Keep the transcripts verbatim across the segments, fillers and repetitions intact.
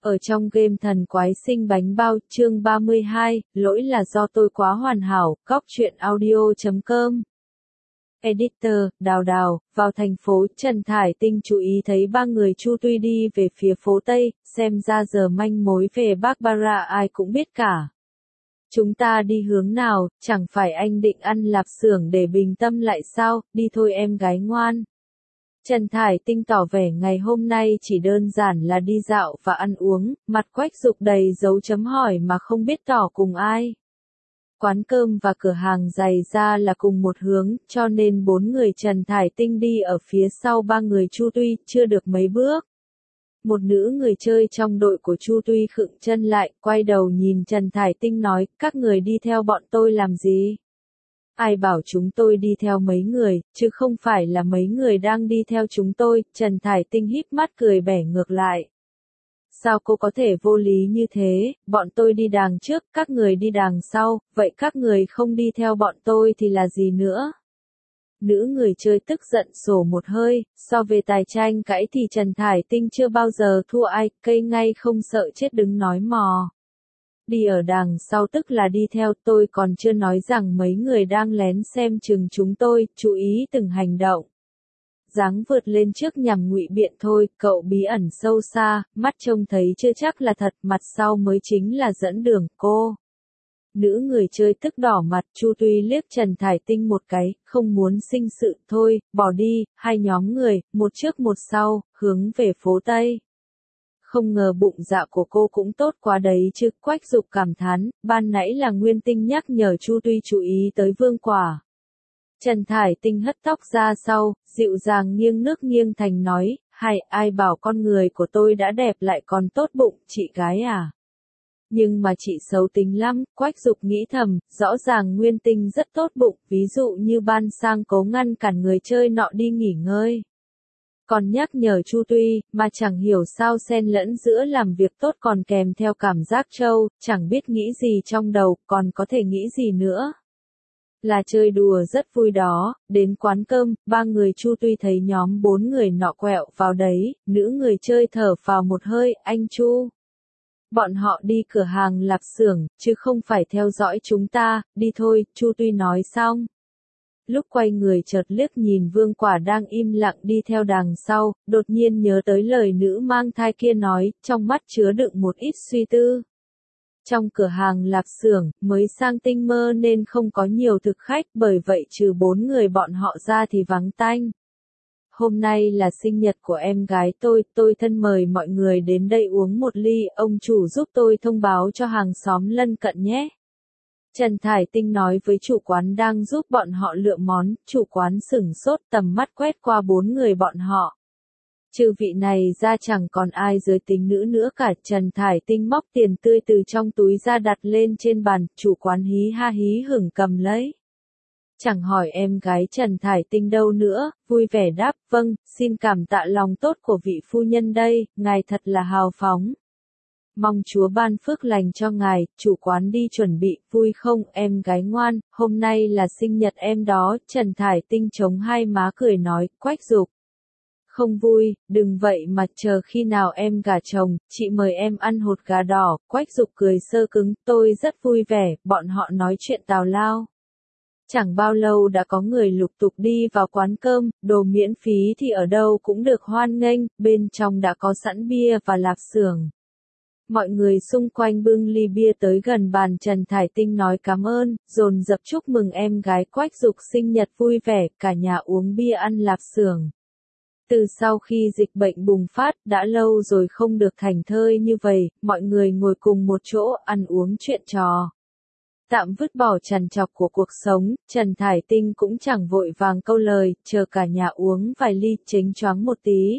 Ở trong game thần quái sinh bánh bao, chương ba mươi hai, lỗi là do tôi quá hoàn hảo, góc truyện audio chấm com. Editor, Đào Đào, vào thành phố, Trần Thải Tinh chú ý thấy ba người Chu Tuy đi về phía phố Tây, xem ra giờ manh mối về Barbara ai cũng biết cả. Chúng ta đi hướng nào, chẳng phải anh định ăn lạp xưởng để bình tâm lại sao, đi thôi em gái ngoan. Trần Thải Tinh tỏ vẻ ngày hôm nay chỉ đơn giản là đi dạo và ăn uống, mặt Quách Dục đầy dấu chấm hỏi mà không biết tỏ cùng ai. Quán cơm và cửa hàng giày da là cùng một hướng, cho nên bốn người Trần Thải Tinh đi ở phía sau ba người Chu Tuy, chưa được mấy bước. Một nữ người chơi trong đội của Chu Tuy khựng chân lại, quay đầu nhìn Trần Thải Tinh nói, các người đi theo bọn tôi làm gì? Ai bảo chúng tôi đi theo mấy người, chứ không phải là mấy người đang đi theo chúng tôi, Trần Thải Tinh híp mắt cười bẻ ngược lại. Sao cô có thể vô lý như thế, bọn tôi đi đằng trước, các người đi đằng sau, vậy các người không đi theo bọn tôi thì là gì nữa? Nữ người chơi tức giận sổ một hơi, so về tài tranh cãi thì Trần Thải Tinh chưa bao giờ thua ai, cây ngay không sợ chết đứng nói mò. Đi ở đằng sau tức là đi theo, tôi còn chưa nói rằng mấy người đang lén xem chừng chúng tôi, chú ý từng hành động. Dáng vượt lên trước nhằm ngụy biện thôi, cậu bí ẩn sâu xa, mắt trông thấy chưa chắc là thật, mặt sau mới chính là dẫn đường, cô. Nữ người chơi tức đỏ mặt, Chu Tuy liếc Trần Thải Tinh một cái, không muốn sinh sự, thôi, bỏ đi, hai nhóm người, một trước một sau, hướng về phố Tây. Không ngờ bụng dạ của cô cũng tốt quá đấy chứ, Quách Dục cảm thán, ban nãy là Nguyên Tinh nhắc nhở Chu Tuy chú ý tới Vương Quả. Trần Thải Tinh hất tóc ra sau, dịu dàng nghiêng nước nghiêng thành nói, hay, ai bảo con người của tôi đã đẹp lại còn tốt bụng, chị gái à? Nhưng mà chị xấu tính lắm, Quách Dục nghĩ thầm, rõ ràng Nguyên Tinh rất tốt bụng, ví dụ như ban sang cố ngăn cản người chơi nọ đi nghỉ ngơi. Còn nhắc nhở Chu Tuy, mà chẳng hiểu sao xen lẫn giữa làm việc tốt còn kèm theo cảm giác trâu, chẳng biết nghĩ gì trong đầu, còn có thể nghĩ gì nữa. Là chơi đùa rất vui đó, đến quán cơm, ba người Chu Tuy thấy nhóm bốn người nọ quẹo vào đấy, nữ người chơi thở phào một hơi, anh Chu. Bọn họ đi cửa hàng lạp xưởng, chứ không phải theo dõi chúng ta, đi thôi, Chu Tuy nói xong. Lúc quay người chợt liếc nhìn Vương Quả đang im lặng đi theo đằng sau, đột nhiên nhớ tới lời nữ mang thai kia nói, trong mắt chứa đựng một ít suy tư. Trong cửa hàng lạp xưởng, mới sang Tinh Mơ nên không có nhiều thực khách, bởi vậy trừ bốn người bọn họ ra thì vắng tanh. Hôm nay là sinh nhật của em gái tôi, tôi thân mời mọi người đến đây uống một ly, ông chủ giúp tôi thông báo cho hàng xóm lân cận nhé. Trần Thải Tinh nói với chủ quán đang giúp bọn họ lựa món, chủ quán sửng sốt tầm mắt quét qua bốn người bọn họ. Trừ vị này ra chẳng còn ai giới tính nữ nữa cả, Trần Thải Tinh móc tiền tươi từ trong túi ra đặt lên trên bàn, chủ quán hí ha hí hửng cầm lấy. Chẳng hỏi em gái Trần Thải Tinh đâu nữa, vui vẻ đáp, vâng, xin cảm tạ lòng tốt của vị phu nhân đây, ngài thật là hào phóng. Mong Chúa ban phước lành cho ngài, chủ quán đi chuẩn bị, vui không, em gái ngoan, hôm nay là sinh nhật em đó, Trần Thải Tinh chống hai má cười nói, Quách Dục. Không vui, đừng vậy mà chờ khi nào em gả chồng, chị mời em ăn hột gà đỏ, Quách Dục cười sơ cứng, tôi rất vui vẻ, bọn họ nói chuyện tào lao. Chẳng bao lâu đã có người lục tục đi vào quán cơm, đồ miễn phí thì ở đâu cũng được hoan nghênh, bên trong đã có sẵn bia và lạp xưởng. Mọi người xung quanh bưng ly bia tới gần bàn Trần Thải Tinh nói cảm ơn, dồn dập chúc mừng em gái Quách Dục sinh nhật vui vẻ, cả nhà uống bia ăn lạp xưởng. Từ sau khi dịch bệnh bùng phát, đã lâu rồi không được thảnh thơi như vậy, mọi người ngồi cùng một chỗ, ăn uống chuyện trò. Tạm vứt bỏ trằn trọc của cuộc sống, Trần Thải Tinh cũng chẳng vội vàng câu lời, chờ cả nhà uống vài ly chếnh choáng một tí.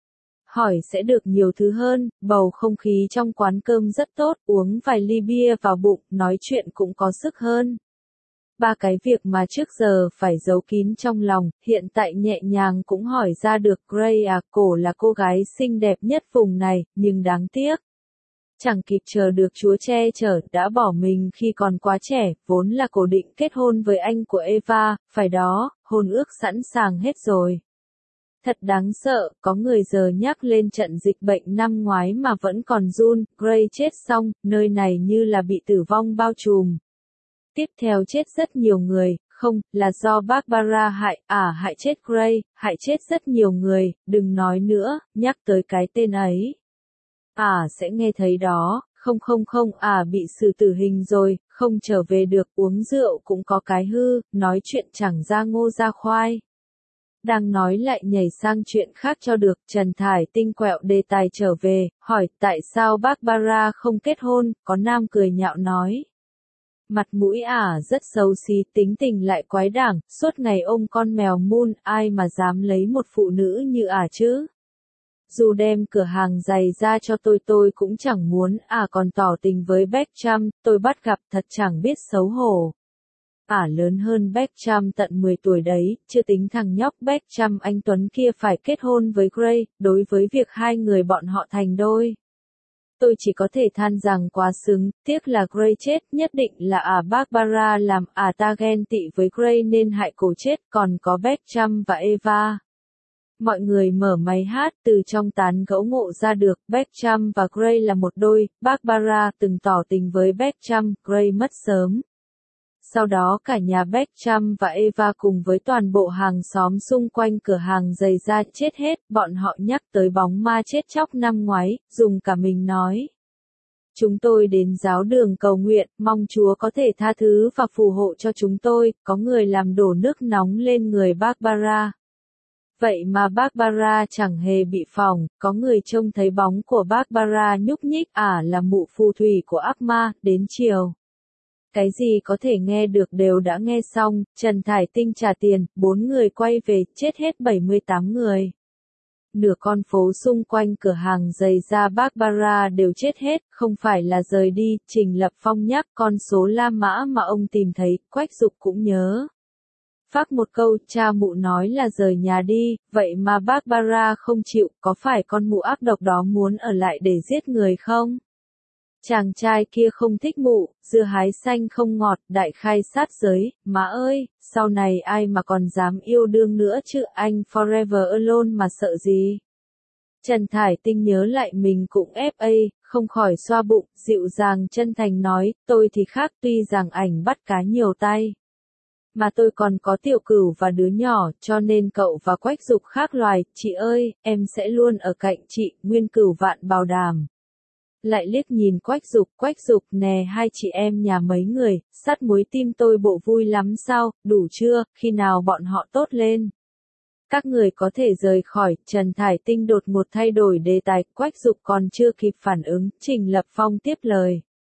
Hỏi sẽ được nhiều thứ hơn, bầu không khí trong quán cơm rất tốt, uống vài ly bia vào bụng, nói chuyện cũng có sức hơn. Ba cái việc mà trước giờ phải giấu kín trong lòng, hiện tại nhẹ nhàng cũng hỏi ra được. Gray à, cổ là cô gái xinh đẹp nhất vùng này, nhưng đáng tiếc. Chẳng kịp chờ được Chúa che chở, đã bỏ mình khi còn quá trẻ, vốn là cổ định kết hôn với anh của Eva, phải đó, hôn ước sẵn sàng hết rồi. Thật đáng sợ, có người giờ nhắc lên trận dịch bệnh năm ngoái mà vẫn còn run, Gray chết xong, nơi này như là bị tử vong bao trùm. Tiếp theo chết rất nhiều người, không, là do Barbara hại, à hại chết Gray, hại chết rất nhiều người, đừng nói nữa, nhắc tới cái tên ấy. À sẽ nghe thấy đó, không không không, à bị xử tử hình rồi, không trở về được, uống rượu cũng có cái hư, nói chuyện chẳng ra ngô ra khoai. Đang nói lại nhảy sang chuyện khác cho được, Trần Thải Tinh quẹo đề tài trở về, hỏi tại sao Barbara không kết hôn, có nam cười nhạo nói. Mặt mũi ả rất xấu xí, tính tình lại quái đản, suốt ngày ôm con mèo Moon, ai mà dám lấy một phụ nữ như ả chứ. Dù đem cửa hàng giày ra cho tôi tôi cũng chẳng muốn, ả còn tỏ tình với Beckham, tôi bắt gặp thật chẳng biết xấu hổ. Ả lớn hơn Beckham tận mười tuổi đấy, chưa tính thằng nhóc Beckham anh Tuấn kia phải kết hôn với Gray, đối với việc hai người bọn họ thành đôi. Tôi chỉ có thể than rằng quá xứng, tiếc là Gray chết, nhất định là à Barbara làm à ta ghen tị với Gray nên hại cổ chết, còn có Beckham và Eva. Mọi người mở máy hát từ trong tán gẫu ngộ ra được, Beckham và Gray là một đôi, Barbara từng tỏ tình với Beckham, Gray mất sớm. Sau đó cả nhà Beckham và Eva cùng với toàn bộ hàng xóm xung quanh cửa hàng giày da chết hết, bọn họ nhắc tới bóng ma chết chóc năm ngoái, dùng cả mình nói. Chúng tôi đến giáo đường cầu nguyện, mong Chúa có thể tha thứ và phù hộ cho chúng tôi, có người làm đổ nước nóng lên người Barbara. Vậy mà Barbara chẳng hề bị phỏng, có người trông thấy bóng của Barbara nhúc nhích, ả là mụ phù thủy của ác ma, đến chiều. Cái gì có thể nghe được đều đã nghe xong, Trần Thải Tinh trả tiền, bốn người quay về, chết hết bảy mươi tám người. Nửa con phố xung quanh cửa hàng giày da Barbara đều chết hết, không phải là rời đi, Trình Lập Phong nhắc con số La Mã mà ông tìm thấy, Quách Dục cũng nhớ. Phác một câu, cha mụ nói là rời nhà đi, vậy mà Barbara không chịu, có phải con mụ ác độc đó muốn ở lại để giết người không? Chàng trai kia không thích mụ, dưa hái xanh không ngọt, đại khai sát giới, má ơi, sau này ai mà còn dám yêu đương nữa chứ, anh forever alone mà sợ gì? Trần Thải Tinh nhớ lại mình cũng ép a, không khỏi xoa bụng, dịu dàng chân thành nói, tôi thì khác, tuy rằng ảnh bắt cá nhiều tay. Mà tôi còn có tiểu cửu và đứa nhỏ, cho nên cậu và Quách Dục khác loài, chị ơi, em sẽ luôn ở cạnh chị, nguyên cửu vạn bảo đảm. Lại liếc nhìn Quách Dục, Quách Dục nè hai chị em nhà mấy người, sắt muối tim tôi bộ vui lắm sao, đủ chưa, khi nào bọn họ tốt lên. Các người có thể rời khỏi, Trần Thải Tinh đột ngột thay đổi đề tài, Quách Dục còn chưa kịp phản ứng, Trình Lập Phong tiếp lời.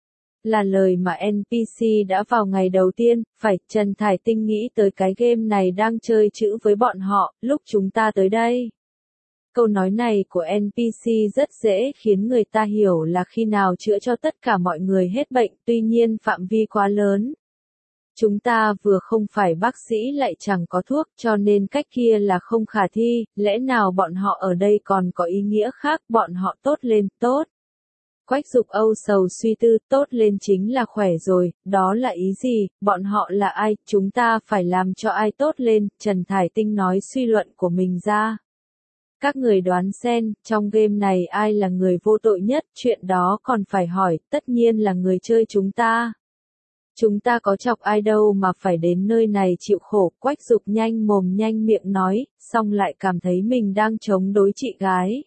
Là lời mà en pê xê đã vào ngày đầu tiên, phải, Trần Thải Tinh nghĩ tới cái game này đang chơi chữ với bọn họ, lúc chúng ta tới đây. Câu nói này của en pê xê rất dễ khiến người ta hiểu là khi nào chữa cho tất cả mọi người hết bệnh, tuy nhiên phạm vi quá lớn. Chúng ta vừa không phải bác sĩ lại chẳng có thuốc, cho nên cách kia là không khả thi, lẽ nào bọn họ ở đây còn có ý nghĩa khác, bọn họ tốt lên, tốt. Quách Dục âu sầu suy tư, tốt lên chính là khỏe rồi, đó là ý gì, bọn họ là ai, chúng ta phải làm cho ai tốt lên, Trần Thải Tinh nói suy luận của mình ra. Các người đoán xem, trong game này ai là người vô tội nhất, chuyện đó còn phải hỏi, tất nhiên là người chơi chúng ta. Chúng ta có chọc ai đâu mà phải đến nơi này chịu khổ, Quách Dục nhanh mồm nhanh miệng nói, xong lại cảm thấy mình đang chống đối chị gái.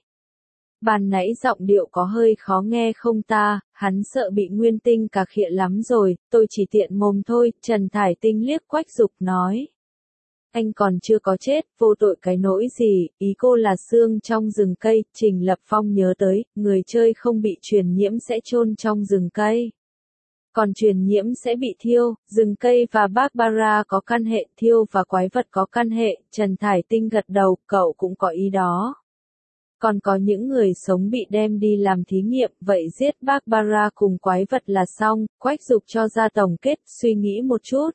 Ban nãy giọng điệu có hơi khó nghe không ta, hắn sợ bị Nguyên Tinh cà khịa lắm rồi, tôi chỉ tiện mồm thôi, Trần Thải Tinh liếc Quách Dục nói. Anh còn chưa có chết, vô tội cái nỗi gì, ý cô là xương trong rừng cây, Trình Lập Phong nhớ tới, người chơi không bị truyền nhiễm sẽ chôn trong rừng cây. Còn truyền nhiễm sẽ bị thiêu, rừng cây và Barbara có căn hệ, thiêu và quái vật có căn hệ, Trần Thải Tinh gật đầu, cậu cũng có ý đó. Còn có những người sống bị đem đi làm thí nghiệm, vậy giết Barbara cùng quái vật là xong, Quách Dục cho ra tổng kết, suy nghĩ một chút.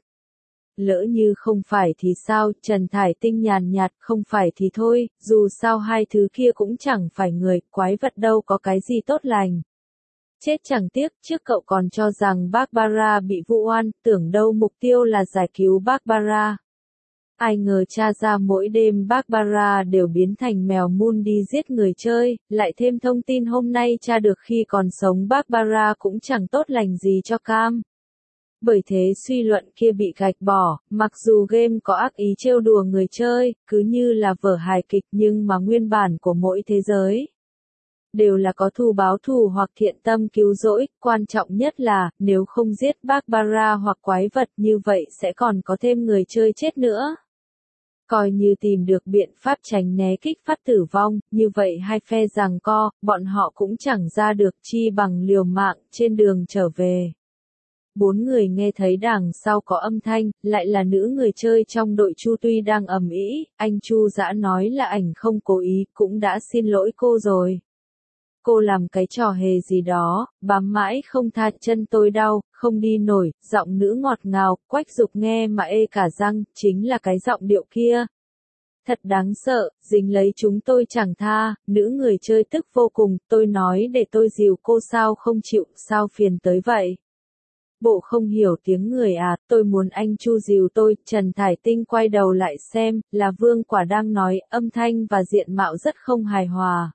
Lỡ như không phải thì sao, Trần Thải Tinh nhàn nhạt, không phải thì thôi, dù sao hai thứ kia cũng chẳng phải người, quái vật đâu có cái gì tốt lành. Chết chẳng tiếc, trước cậu còn cho rằng Barbara bị vu oan, tưởng đâu mục tiêu là giải cứu Barbara. Ai ngờ tra ra mỗi đêm Barbara đều biến thành mèo mun đi giết người chơi, lại thêm thông tin hôm nay tra được khi còn sống Barbara cũng chẳng tốt lành gì cho Cam. Bởi thế suy luận kia bị gạch bỏ, mặc dù game có ác ý trêu đùa người chơi, cứ như là vở hài kịch nhưng mà nguyên bản của mỗi thế giới đều là có thù báo thù hoặc thiện tâm cứu rỗi, quan trọng nhất là, nếu không giết Barbara hoặc quái vật như vậy sẽ còn có thêm người chơi chết nữa. Coi như tìm được biện pháp tránh né kích phát tử vong, như vậy hai phe giằng co, bọn họ cũng chẳng ra được chi bằng liều mạng trên đường trở về. Bốn người nghe thấy đằng sau có âm thanh, lại là nữ người chơi trong đội Chu Tuy đang ầm ĩ, anh Chu Dã nói là ảnh không cố ý, cũng đã xin lỗi cô rồi. Cô làm cái trò hề gì đó, bám mãi không tha, chân tôi đau, không đi nổi, giọng nữ ngọt ngào, Quách Dục nghe mà ê cả răng, chính là cái giọng điệu kia. Thật đáng sợ, dính lấy chúng tôi chẳng tha, nữ người chơi tức vô cùng, tôi nói để tôi dìu cô sao không chịu, sao phiền tới vậy. Bộ không hiểu tiếng người à, tôi muốn anh Chu dìu tôi, Trần Thải Tinh quay đầu lại xem, là Vương Quả đang nói, âm thanh và diện mạo rất không hài hòa.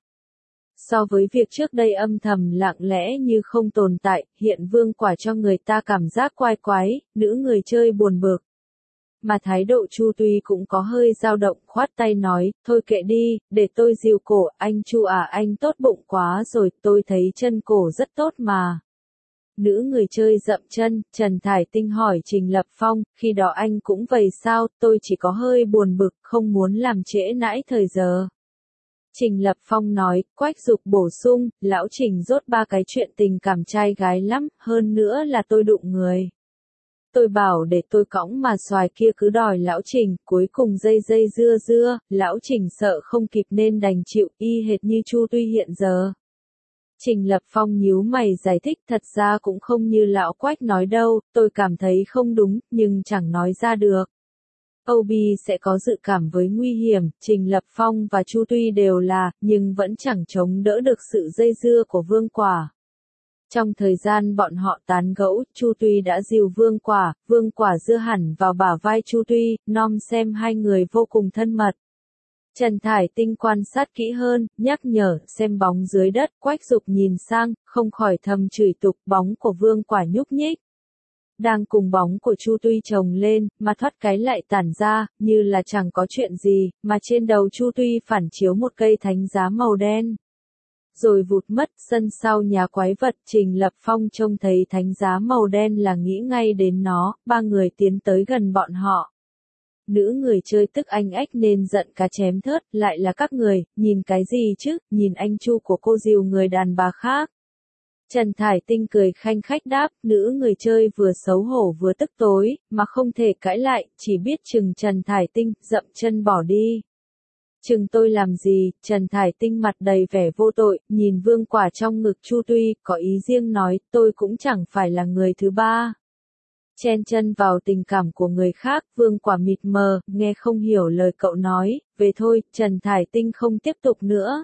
So với việc trước đây âm thầm lặng lẽ như không tồn tại, hiện Vương Quả cho người ta cảm giác quái quái, nữ người chơi buồn bực. Mà thái độ Chu Tuy cũng có hơi dao động, khoát tay nói, thôi kệ đi, để tôi dìu cổ, anh Chu à, anh tốt bụng quá rồi, tôi thấy chân cổ rất tốt mà. Nữ người chơi dậm chân, Trần Thải Tinh hỏi Trình Lập Phong, khi đó anh cũng vậy sao, tôi chỉ có hơi buồn bực, không muốn làm trễ nãi thời giờ. Trình Lập Phong nói, Quách Dục bổ sung, lão Trình rốt ba cái chuyện tình cảm trai gái lắm, hơn nữa là tôi đụng người. Tôi bảo để tôi cõng mà xoài kia cứ đòi lão Trình, cuối cùng dây dây dưa dưa, lão Trình sợ không kịp nên đành chịu, y hệt như Chu Tuy hiện giờ. Trình Lập Phong nhíu mày giải thích, thật ra cũng không như lão Quách nói đâu, tôi cảm thấy không đúng, nhưng chẳng nói ra được. Obi sẽ có dự cảm với nguy hiểm, Trình Lập Phong và Chu Tuy đều là, nhưng vẫn chẳng chống đỡ được sự dây dưa của Vương Quả. Trong thời gian bọn họ tán gẫu, Chu Tuy đã dìu Vương Quả, Vương Quả dưa hẳn vào bả vai Chu Tuy, nom xem hai người vô cùng thân mật. Trần Thải Tinh quan sát kỹ hơn, nhắc nhở, xem bóng dưới đất, Quách Dục nhìn sang, không khỏi thầm chửi tục, bóng của Vương Quả nhúc nhích. Đang cùng bóng của Chu Tuy chồng lên, mà thoát cái lại tản ra, như là chẳng có chuyện gì, mà trên đầu Chu Tuy phản chiếu một cây thánh giá màu đen. Rồi vụt mất, sân sau nhà quái vật, Trình Lập Phong trông thấy thánh giá màu đen là nghĩ ngay đến nó, ba người tiến tới gần bọn họ. Nữ người chơi tức anh ách nên giận cá chém thớt, lại là các người, nhìn cái gì chứ, nhìn anh Chu của cô dìu người đàn bà khác. Trần Thải Tinh cười khanh khách đáp, nữ người chơi vừa xấu hổ vừa tức tối, mà không thể cãi lại, chỉ biết chừng Trần Thải Tinh, dậm chân bỏ đi. Chừng tôi làm gì, Trần Thải Tinh mặt đầy vẻ vô tội, nhìn Vương Quả trong ngực Chu Tuy, có ý riêng nói, tôi cũng chẳng phải là người thứ ba. Chen chân vào tình cảm của người khác, Vương Quả mịt mờ, nghe không hiểu lời cậu nói, về thôi, Trần Thải Tinh không tiếp tục nữa.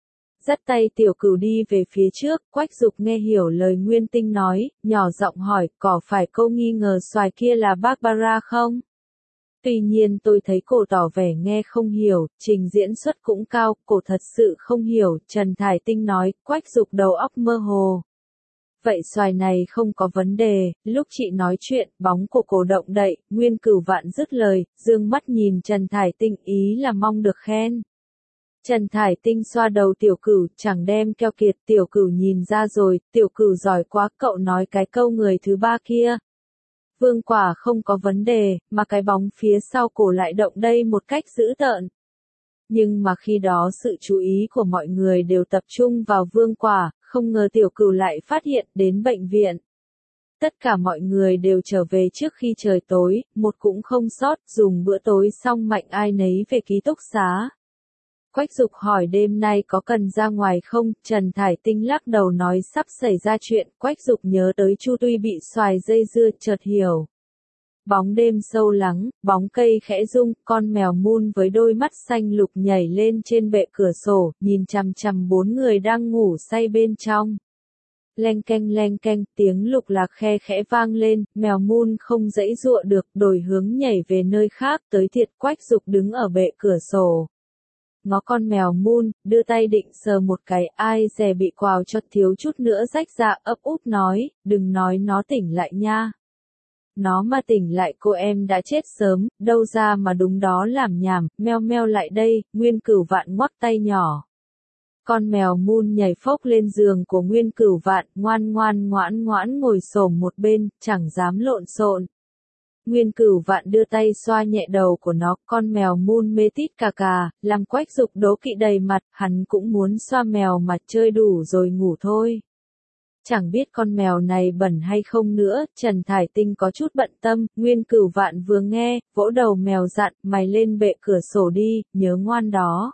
Dắt tay Tiểu Cửu đi về phía trước, Quách Dục nghe hiểu lời Nguyên Tinh nói, nhỏ giọng hỏi, có phải cô nghi ngờ xoài kia là Barbara không? Tuy nhiên tôi thấy cô tỏ vẻ nghe không hiểu, trình diễn xuất cũng cao, cô thật sự không hiểu, Trần Thải Tinh nói, Quách Dục đầu óc mơ hồ. Vậy xoài này không có vấn đề, lúc chị nói chuyện, bóng của cô động đậy, Nguyên Cửu Vạn dứt lời, dương mắt nhìn Trần Thải Tinh ý là mong được khen. Trần Thải Tinh xoa đầu Tiểu Cửu, chẳng đem keo kiệt, Tiểu Cửu nhìn ra rồi, Tiểu Cửu giỏi quá, cậu nói cái câu người thứ ba kia. Vương Quả không có vấn đề, mà cái bóng phía sau cổ lại động đây một cách dữ tợn. Nhưng mà khi đó sự chú ý của mọi người đều tập trung vào Vương Quả, không ngờ Tiểu Cửu lại phát hiện đến bệnh viện. Tất cả mọi người đều trở về trước khi trời tối, một cũng không sót, dùng bữa tối xong mạnh ai nấy về ký túc xá. Quách Dục hỏi đêm nay có cần ra ngoài không, Trần Thải Tinh lắc đầu nói sắp xảy ra chuyện, Quách Dục nhớ tới Chu Tuy bị xoài dây dưa, chợt hiểu. Bóng đêm sâu lắng, bóng cây khẽ rung, con mèo mun với đôi mắt xanh lục nhảy lên trên bệ cửa sổ, nhìn chằm chằm bốn người đang ngủ say bên trong. Leng keng leng keng, tiếng lục lạc khe khẽ vang lên, mèo Moon không giãy giụa được, đổi hướng nhảy về nơi khác, tới thiệt Quách Dục đứng ở bệ cửa sổ. Ngó con mèo Moon, đưa tay định sờ một cái, ai dè bị quào cho thiếu chút nữa rách ra, ấp úp nói, đừng nói nó tỉnh lại nha. Nó mà tỉnh lại cô em đã chết sớm, đâu ra mà đúng đó làm nhảm, meo meo lại đây, Nguyên Cửu Vạn ngoắc tay nhỏ. Con mèo Moon nhảy phốc lên giường của Nguyên Cửu Vạn, ngoan ngoan ngoãn ngoãn ngồi xổm một bên, chẳng dám lộn xộn. Nguyên Cửu Vạn đưa tay xoa nhẹ đầu của nó, con mèo Moon mê tít cà cà, làm Quách Dục đố kỵ đầy mặt, hắn cũng muốn xoa mèo mà chơi đủ rồi ngủ thôi. Chẳng biết con mèo này bẩn hay không nữa, Trần Thải Tinh có chút bận tâm, Nguyên Cửu Vạn vừa nghe, vỗ đầu mèo dặn, mày lên bệ cửa sổ đi, nhớ ngoan đó.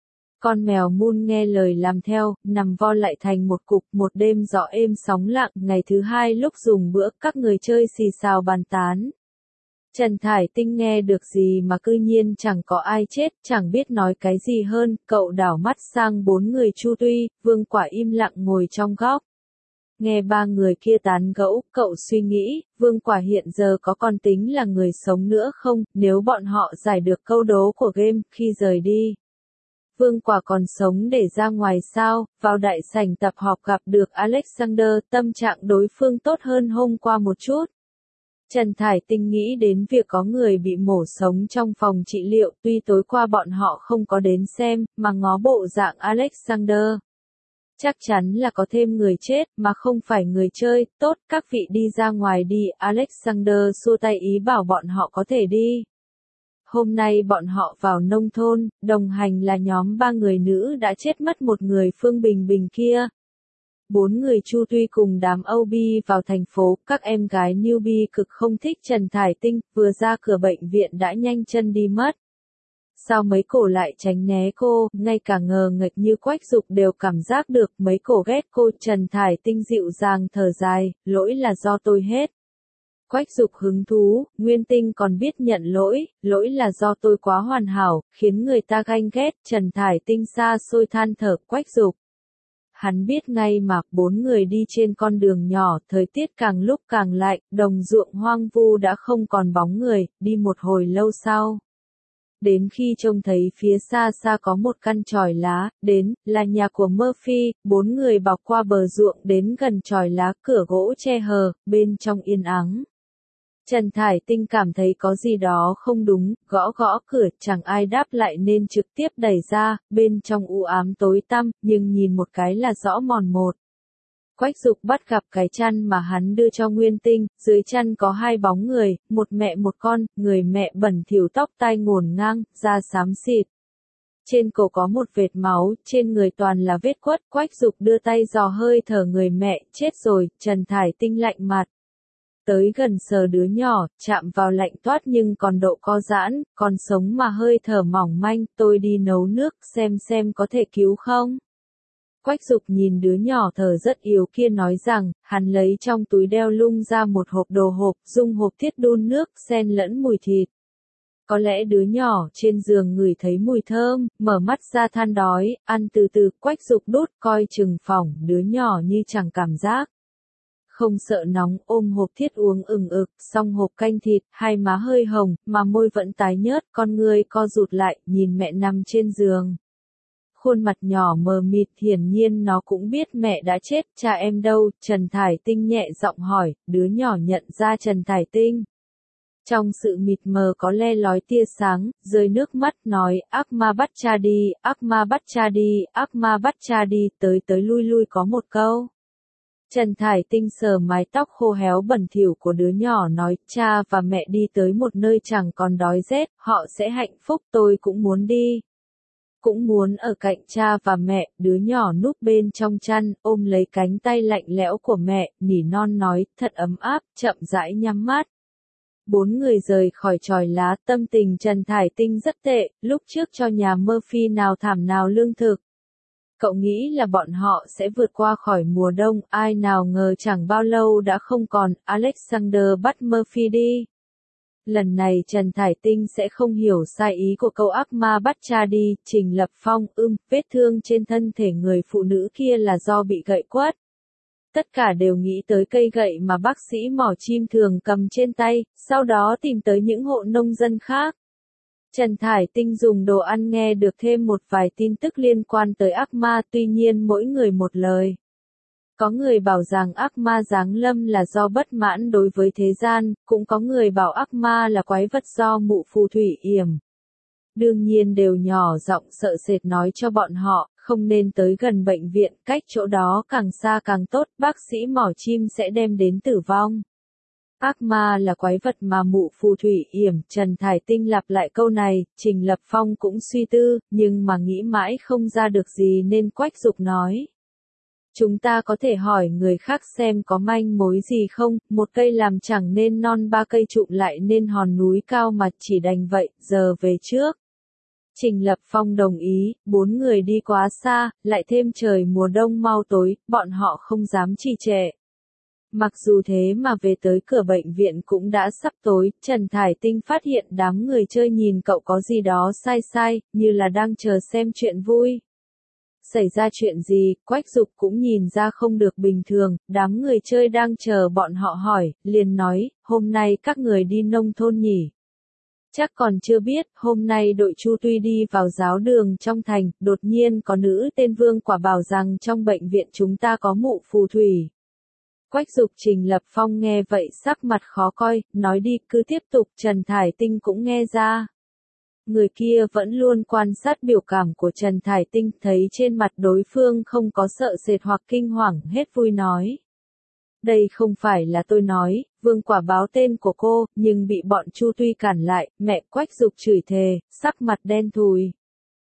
Con mèo Moon nghe lời làm theo, nằm vo lại thành một cục, một đêm gió êm sóng lặng, ngày thứ hai lúc dùng bữa, các người chơi xì xào bàn tán. Trần Thải Tinh nghe được gì mà cư nhiên chẳng có ai chết, chẳng biết nói cái gì hơn, cậu đảo mắt sang bốn người Chu Tuy, Vương Quả im lặng ngồi trong góc. Nghe ba người kia tán gẫu, cậu suy nghĩ, Vương Quả hiện giờ có còn tính là người sống nữa không, nếu bọn họ giải được câu đố của game, khi rời đi. Vương Quả còn sống để ra ngoài sao, vào đại sảnh tập họp gặp được Alexander, tâm trạng đối phương tốt hơn hôm qua một chút. Trần Thải Tinh nghĩ đến việc có người bị mổ sống trong phòng trị liệu, tuy tối qua bọn họ không có đến xem, mà ngó bộ dạng Alexander. Chắc chắn là có thêm người chết, mà không phải người chơi, tốt, các vị đi ra ngoài đi, Alexander xua tay ý bảo bọn họ có thể đi. Hôm nay bọn họ vào nông thôn, đồng hành là nhóm ba người nữ đã chết mất một người Phương Bình Bình kia. Bốn người Chu Tuy cùng đám Âu Bi vào thành phố, các em gái newbie cực không thích Trần Thải Tinh, vừa ra cửa bệnh viện đã nhanh chân đi mất. Sao mấy cổ lại tránh né cô, ngay cả ngờ nghệch như Quách Dục đều cảm giác được mấy cổ ghét cô. Trần Thải Tinh dịu dàng thở dài, lỗi là do tôi hết. Quách Dục hứng thú, Nguyên Tinh còn biết nhận lỗi, lỗi là do tôi quá hoàn hảo, khiến người ta ganh ghét. Trần Thải Tinh xa xôi than thở, Quách Dục. Hắn biết ngay mà, bốn người đi trên con đường nhỏ, thời tiết càng lúc càng lạnh, đồng ruộng hoang vu đã không còn bóng người, đi một hồi lâu sau. Đến khi trông thấy phía xa xa có một căn chòi lá, đến, là nhà của Murphy, bốn người bọc qua bờ ruộng đến gần chòi lá, cửa gỗ che hờ, bên trong yên ắng. Trần Thải Tinh cảm thấy có gì đó không đúng, gõ gõ cửa, chẳng ai đáp lại nên trực tiếp đẩy ra, bên trong u ám tối tăm, nhưng nhìn một cái là rõ mồn một. Quách Dục bắt gặp cái chăn mà hắn đưa cho Nguyên Tinh, dưới chăn có hai bóng người, một mẹ một con, người mẹ bẩn thỉu tóc tai ngổn ngang, da xám xịt. Trên cổ có một vệt máu, trên người toàn là vết quất, Quách Dục đưa tay dò hơi thở người mẹ, chết rồi, Trần Thải Tinh lạnh mặt. Tới gần sờ đứa nhỏ, chạm vào lạnh toát nhưng còn độ co giãn, còn sống mà hơi thở mỏng manh, tôi đi nấu nước, xem xem có thể cứu không. Quách Dục nhìn đứa nhỏ thở rất yếu kia nói rằng, hắn lấy trong túi đeo lung ra một hộp đồ hộp, dùng hộp thiết đun nước, xen lẫn mùi thịt. Có lẽ đứa nhỏ trên giường ngửi thấy mùi thơm, mở mắt ra than đói, ăn từ từ, Quách Dục đút, coi chừng phỏng, đứa nhỏ như chẳng cảm giác. Không sợ nóng, ôm hộp thiết uống ừng ực, xong hộp canh thịt, hai má hơi hồng, mà môi vẫn tái nhớt, con người co rụt lại, nhìn mẹ nằm trên giường. Khuôn mặt nhỏ mờ mịt, hiển nhiên nó cũng biết mẹ đã chết, cha em đâu, Trần Thải Tinh nhẹ giọng hỏi, đứa nhỏ nhận ra Trần Thải Tinh. Trong sự mịt mờ có le lói tia sáng, rơi nước mắt nói, ác ma bắt cha đi, ác ma bắt cha đi, ác ma bắt cha đi, tới tới lui lui có một câu. Trần Thải Tinh sờ mái tóc khô héo bẩn thỉu của đứa nhỏ nói, cha và mẹ đi tới một nơi chẳng còn đói rét, họ sẽ hạnh phúc, tôi cũng muốn đi. Cũng muốn ở cạnh cha và mẹ, đứa nhỏ núp bên trong chăn, ôm lấy cánh tay lạnh lẽo của mẹ, nỉ non nói, thật ấm áp, chậm rãi nhắm mắt. Bốn người rời khỏi chòi lá, tâm tình Trần Thải Tinh rất tệ, lúc trước cho nhà Murphy nào thảm nào lương thực. Cậu nghĩ là bọn họ sẽ vượt qua khỏi mùa đông, ai nào ngờ chẳng bao lâu đã không còn, Alexander bắt Murphy đi. Lần này Trần Thải Tinh sẽ không hiểu sai ý của câu ác ma bắt cha đi, Trình Lập Phong, ưm, vết thương trên thân thể người phụ nữ kia là do bị gậy quất. tất cả đều nghĩ tới cây gậy mà bác sĩ mỏ chim thường cầm trên tay, sau đó tìm tới những hộ nông dân khác. Trần Thải Tinh dùng đồ ăn nghe được thêm một vài tin tức liên quan tới ác ma, tuy nhiên mỗi người một lời. Có người bảo rằng ác ma giáng lâm là do bất mãn đối với thế gian, cũng có người bảo ác ma là quái vật do mụ phù thủy yểm. Đương nhiên đều nhỏ giọng sợ sệt nói cho bọn họ, không nên tới gần bệnh viện, cách chỗ đó càng xa càng tốt, bác sĩ mỏ chim sẽ đem đến tử vong. Ác ma là quái vật mà mụ phù thủy yểm, Trần Thải Tinh lặp lại câu này, Trình Lập Phong cũng suy tư, nhưng mà nghĩ mãi không ra được gì nên Quách Dục nói. Chúng ta có thể hỏi người khác xem có manh mối gì không, một cây làm chẳng nên non ba cây trụm lại nên hòn núi cao mà chỉ đành vậy, giờ về trước. Trình Lập Phong đồng ý, bốn người đi quá xa, lại thêm trời mùa đông mau tối, bọn họ không dám trì trệ. Mặc dù thế mà về tới cửa bệnh viện cũng đã sắp tối, Trần Thải Tinh phát hiện đám người chơi nhìn cậu có gì đó sai sai, như là đang chờ xem chuyện vui. Xảy ra chuyện gì, Quách Dục cũng nhìn ra không được bình thường, đám người chơi đang chờ bọn họ hỏi, liền nói, hôm nay các người đi nông thôn nhỉ? Chắc còn chưa biết, hôm nay đội Chu Tuy đi vào giáo đường trong thành, đột nhiên có nữ tên Vương Quả bảo rằng trong bệnh viện chúng ta có mụ phù thủy. Quách Dục Trình Lập Phong nghe vậy sắc mặt khó coi, nói đi cứ tiếp tục, Trần Thải Tinh cũng nghe ra. Người kia vẫn luôn quan sát biểu cảm của Trần Thải Tinh, thấy trên mặt đối phương không có sợ sệt hoặc kinh hoàng, hết vui nói. Đây không phải là tôi nói, Vương Quả báo tên của cô, nhưng bị bọn Chu Tuy cản lại, mẹ Quách Dục chửi thề, sắc mặt đen thùi.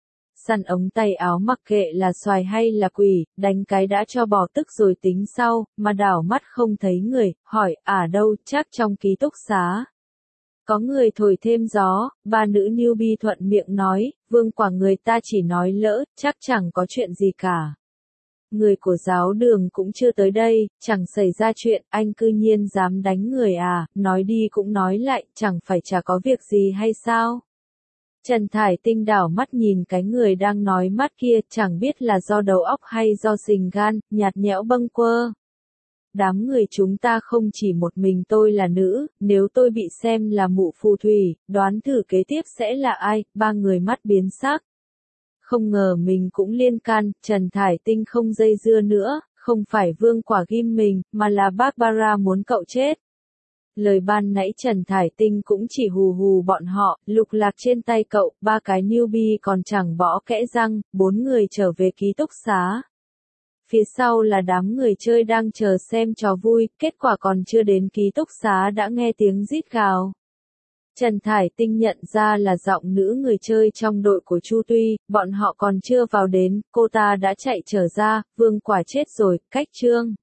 Săn ống tay áo mặc kệ là xoài hay là quỷ, đánh cái đã cho bỏ tức rồi tính sau, mà đảo mắt không thấy người, hỏi, à đâu, chắc trong ký túc xá. Có người thổi thêm gió, ba nữ newbie thuận miệng nói, Vương Quả người ta chỉ nói lỡ, chắc chẳng có chuyện gì cả. Người của giáo đường cũng chưa tới đây, chẳng xảy ra chuyện, anh cư nhiên dám đánh người à, nói đi cũng nói lại, chẳng phải chả có việc gì hay sao? Trần Thải Tinh đảo mắt nhìn cái người đang nói mắt kia, chẳng biết là do đầu óc hay do sình gan, nhạt nhẽo bâng quơ. Đám người chúng ta không chỉ một mình tôi là nữ, nếu tôi bị xem là mụ phù thủy, đoán thử kế tiếp sẽ là ai, ba người mắt biến sắc. Không ngờ mình cũng liên can, Trần Thải Tinh không dây dưa nữa, không phải Vương Quả ghim mình, mà là Barbara muốn cậu chết. Lời ban nãy Trần Thải Tinh cũng chỉ hù hù bọn họ, lục lạc trên tay cậu, ba cái newbie còn chẳng bỏ kẽ răng, bốn người trở về ký túc xá. Phía sau là đám người chơi đang chờ xem trò vui, kết quả còn chưa đến ký túc xá đã nghe tiếng rít gào. Trần Thải Tinh nhận ra là giọng nữ người chơi trong đội của Chu Tuy, bọn họ còn chưa vào đến, cô ta đã chạy trở ra, Vương Quả chết rồi, cách chương.